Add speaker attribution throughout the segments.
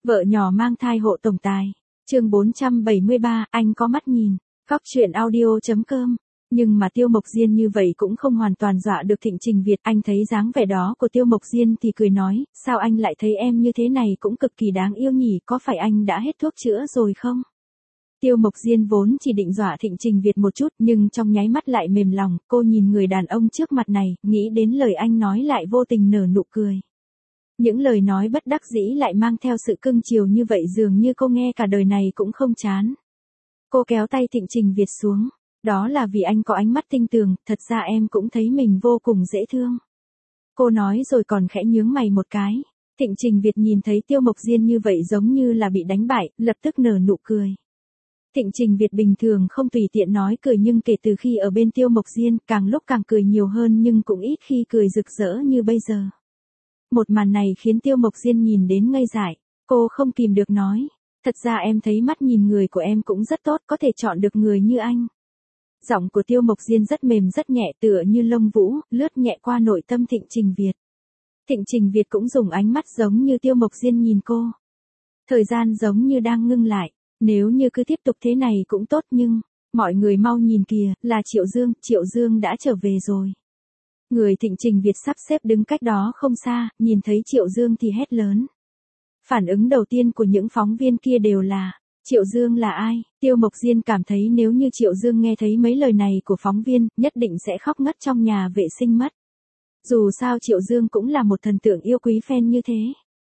Speaker 1: Vợ nhỏ mang thai hộ tổng tài. Chương 473, anh có mắt nhìn. Góc truyện audio.com. Nhưng mà Tiêu Mộc Diên như vậy cũng không hoàn toàn dọa được Thịnh Trình Việt. Anh thấy dáng vẻ đó của Tiêu Mộc Diên thì cười nói, sao anh lại thấy em như thế này cũng cực kỳ đáng yêu nhỉ, có phải anh đã hết thuốc chữa rồi không? Tiêu Mộc Diên vốn chỉ định dọa Thịnh Trình Việt một chút, nhưng trong nháy mắt lại mềm lòng, cô nhìn người đàn ông trước mặt này, nghĩ đến lời anh nói lại vô tình nở nụ cười. Những lời nói bất đắc dĩ lại mang theo sự cưng chiều như vậy, dường như cô nghe cả đời này cũng không chán. Cô kéo tay Thịnh Trình Việt xuống. Đó là vì anh có ánh mắt tinh tường, thật ra em cũng thấy mình vô cùng dễ thương. Cô nói rồi còn khẽ nhướng mày một cái. Thịnh Trình Việt nhìn thấy Tiêu Mộc Diên như vậy giống như là bị đánh bại, lập tức nở nụ cười. Thịnh Trình Việt bình thường không tùy tiện nói cười, nhưng kể từ khi ở bên Tiêu Mộc Diên, càng lúc càng cười nhiều hơn, nhưng cũng ít khi cười rực rỡ như bây giờ. Một màn này khiến Tiêu Mộc Diên nhìn đến ngây dại. Cô không kìm được nói, thật ra em thấy mắt nhìn người của em cũng rất tốt, có thể chọn được người như anh. Giọng của Tiêu Mộc Diên rất mềm rất nhẹ, tựa như lông vũ, lướt nhẹ qua nội tâm Thịnh Trình Việt. Thịnh Trình Việt cũng dùng ánh mắt giống như Tiêu Mộc Diên nhìn cô. Thời gian giống như đang ngưng lại, nếu như cứ tiếp tục thế này cũng tốt, nhưng, mọi người mau nhìn kìa, là Triệu Dương đã trở về rồi. Người Thịnh Trình Việt sắp xếp đứng cách đó không xa, nhìn thấy Triệu Dương thì hét lớn. Phản ứng đầu tiên của những phóng viên kia đều là, Triệu Dương là ai? Tiêu Mộc Diên cảm thấy nếu như Triệu Dương nghe thấy mấy lời này của phóng viên, nhất định sẽ khóc ngất trong nhà vệ sinh mất. Dù sao Triệu Dương cũng là một thần tượng yêu quý fan như thế.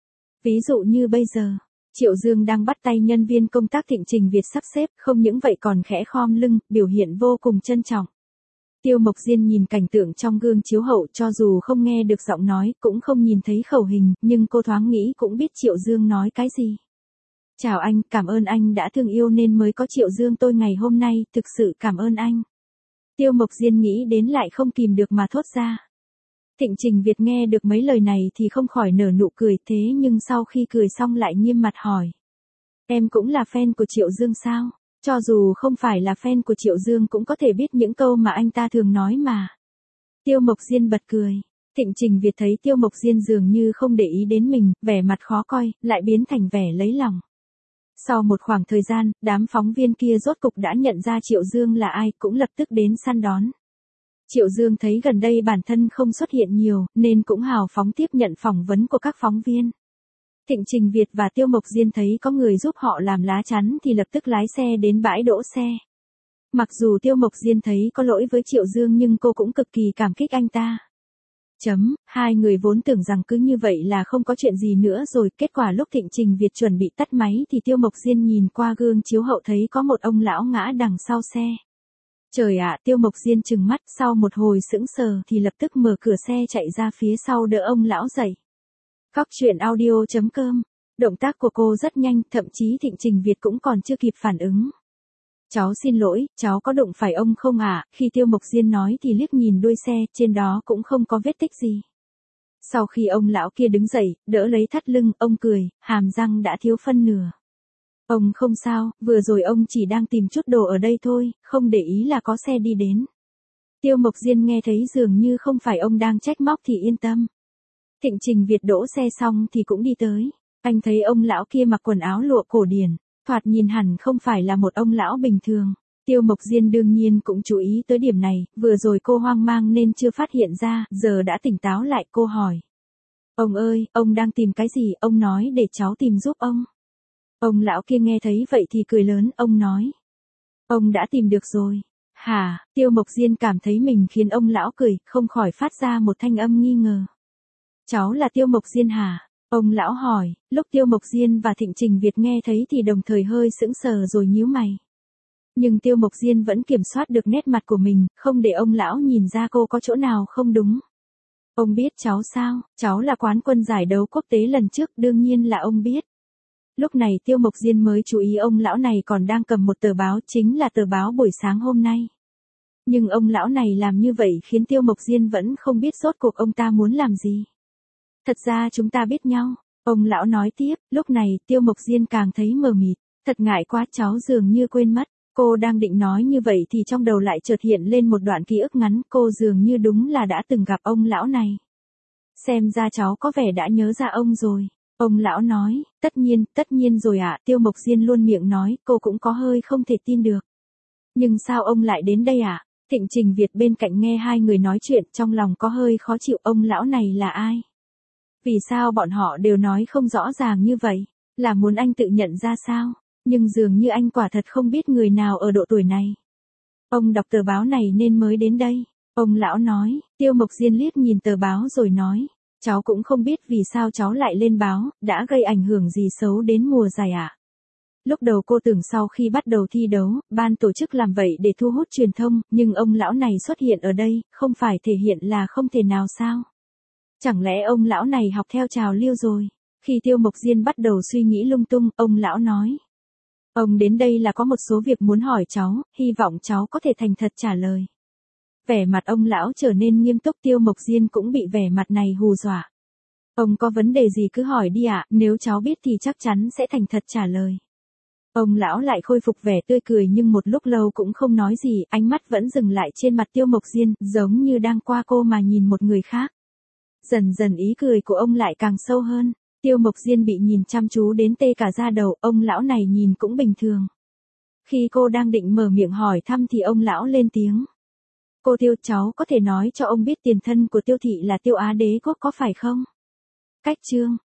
Speaker 1: Ví dụ như bây giờ, Triệu Dương đang bắt tay nhân viên công tác Thịnh Trình Việt sắp xếp, không những vậy còn khẽ khom lưng, biểu hiện vô cùng trân trọng. Tiêu Mộc Diên nhìn cảnh tượng trong gương chiếu hậu, cho dù không nghe được giọng nói, cũng không nhìn thấy khẩu hình, nhưng cô thoáng nghĩ cũng biết Triệu Dương nói cái gì. Chào anh, cảm ơn anh đã thương yêu nên mới có Triệu Dương tôi ngày hôm nay, thực sự cảm ơn anh. Tiêu Mộc Diên nghĩ đến lại không kìm được mà thốt ra. Thịnh Trình Việt nghe được mấy lời này thì không khỏi nở nụ cười, thế nhưng sau khi cười xong lại nghiêm mặt hỏi. Em cũng là fan của Triệu Dương sao? Cho dù không phải là fan của Triệu Dương cũng có thể biết những câu mà anh ta thường nói mà. Tiêu Mộc Diên bật cười. Thịnh Trình Việt thấy Tiêu Mộc Diên dường như không để ý đến mình, vẻ mặt khó coi, lại biến thành vẻ lấy lòng. Sau một khoảng thời gian, đám phóng viên kia rốt cục đã nhận ra Triệu Dương là ai, cũng lập tức đến săn đón. Triệu Dương thấy gần đây bản thân không xuất hiện nhiều, nên cũng hào phóng tiếp nhận phỏng vấn của các phóng viên. Thịnh Trình Việt và Tiêu Mộc Diên thấy có người giúp họ làm lá chắn thì lập tức lái xe đến bãi đỗ xe. Mặc dù Tiêu Mộc Diên thấy có lỗi với Triệu Dương nhưng cô cũng cực kỳ cảm kích anh ta. Hai người vốn tưởng rằng cứ như vậy là không có chuyện gì nữa rồi, kết quả lúc Thịnh Trình Việt chuẩn bị tắt máy thì Tiêu Mộc Diên nhìn qua gương chiếu hậu thấy có một ông lão ngã đằng sau xe. Trời ạ, Tiêu Mộc Diên trừng mắt, sau một hồi sững sờ thì lập tức mở cửa xe chạy ra phía sau đỡ ông lão dậy. Góc truyện audio.com. Động tác của cô rất nhanh, thậm chí Thịnh Trình Việt cũng còn chưa kịp phản ứng. Cháu xin lỗi, cháu có đụng phải ông không ạ? Khi Tiêu Mộc Diên nói thì liếc nhìn đuôi xe, trên đó cũng không có vết tích gì. Sau khi ông lão kia đứng dậy, đỡ lấy thắt lưng, ông cười, hàm răng đã thiếu phân nửa. Ông không sao, vừa rồi ông chỉ đang tìm chút đồ ở đây thôi, không để ý là có xe đi đến. Tiêu Mộc Diên nghe thấy dường như không phải ông đang trách móc thì yên tâm. Thịnh Trình Việt đỗ xe xong thì cũng đi tới. Anh thấy ông lão kia mặc quần áo lụa cổ điển, thoạt nhìn hẳn không phải là một ông lão bình thường. Tiêu Mộc Diên đương nhiên cũng chú ý tới điểm này, vừa rồi cô hoang mang nên chưa phát hiện ra, giờ đã tỉnh táo lại, cô hỏi. Ông ơi, ông đang tìm cái gì, ông nói để cháu tìm giúp ông. Ông lão kia nghe thấy vậy thì cười lớn, ông nói. Ông đã tìm được rồi. Hả? Tiêu Mộc Diên cảm thấy mình khiến ông lão cười, không khỏi phát ra một thanh âm nghi ngờ. Cháu là Tiêu Mộc Diên hả? Ông lão hỏi. Lúc Tiêu Mộc Diên và Thịnh Trình Việt nghe thấy thì đồng thời hơi sững sờ rồi nhíu mày. Nhưng Tiêu Mộc Diên vẫn kiểm soát được nét mặt của mình, không để ông lão nhìn ra cô có chỗ nào không đúng. Ông biết cháu sao? Cháu là quán quân giải đấu quốc tế lần trước, đương nhiên là ông biết. Lúc này Tiêu Mộc Diên mới chú ý ông lão này còn đang cầm một tờ báo, chính là tờ báo buổi sáng hôm nay. Nhưng ông lão này làm như vậy khiến Tiêu Mộc Diên vẫn không biết rốt cuộc ông ta muốn làm gì. Thật ra chúng ta biết nhau, ông lão nói tiếp, lúc này Tiêu Mộc Diên càng thấy mờ mịt, thật ngại quá, cháu dường như quên mất. Cô đang định nói như vậy thì trong đầu lại chợt hiện lên một đoạn ký ức ngắn, cô dường như đúng là đã từng gặp ông lão này. Xem ra cháu có vẻ đã nhớ ra ông rồi. Ông lão nói, tất nhiên rồi ạ. Tiêu Mộc Diên luôn miệng nói, cô cũng có hơi không thể tin được. Nhưng sao ông lại đến đây ạ? Thịnh Trình Việt bên cạnh nghe hai người nói chuyện trong lòng có hơi khó chịu, ông lão này là ai? Vì sao bọn họ đều nói không rõ ràng như vậy? Là muốn anh tự nhận ra sao? Nhưng dường như anh quả thật không biết người nào ở độ tuổi này. Ông đọc tờ báo này nên mới đến đây. Ông lão nói, Tiêu Mộc Diên liếc nhìn tờ báo rồi nói, cháu cũng không biết vì sao cháu lại lên báo, đã gây ảnh hưởng gì xấu đến mùa giải ạ. Lúc đầu cô tưởng sau khi bắt đầu thi đấu, ban tổ chức làm vậy để thu hút truyền thông, nhưng ông lão này xuất hiện ở đây, không phải thể hiện là không thể nào sao? Chẳng lẽ ông lão này học theo trào lưu rồi? Khi Tiêu Mộc Diên bắt đầu suy nghĩ lung tung, ông lão nói. Ông đến đây là có một số việc muốn hỏi cháu, hy vọng cháu có thể thành thật trả lời. Vẻ mặt ông lão trở nên nghiêm túc, Tiêu Mộc Diên cũng bị vẻ mặt này hù dọa. Ông có vấn đề gì cứ hỏi đi ạ, nếu cháu biết thì chắc chắn sẽ thành thật trả lời. Ông lão lại khôi phục vẻ tươi cười nhưng một lúc lâu cũng không nói gì, ánh mắt vẫn dừng lại trên mặt Tiêu Mộc Diên, giống như đang qua cô mà nhìn một người khác. Dần dần ý cười của ông lại càng sâu hơn, Tiêu Mộc Diên bị nhìn chăm chú đến tê cả da đầu, ông lão này nhìn cũng bình thường. Khi cô đang định mở miệng hỏi thăm thì ông lão lên tiếng. Cô Tiêu, cháu có thể nói cho ông biết tiền thân của Tiêu thị là Tiêu Á Đế Quốc có phải không? Cách chương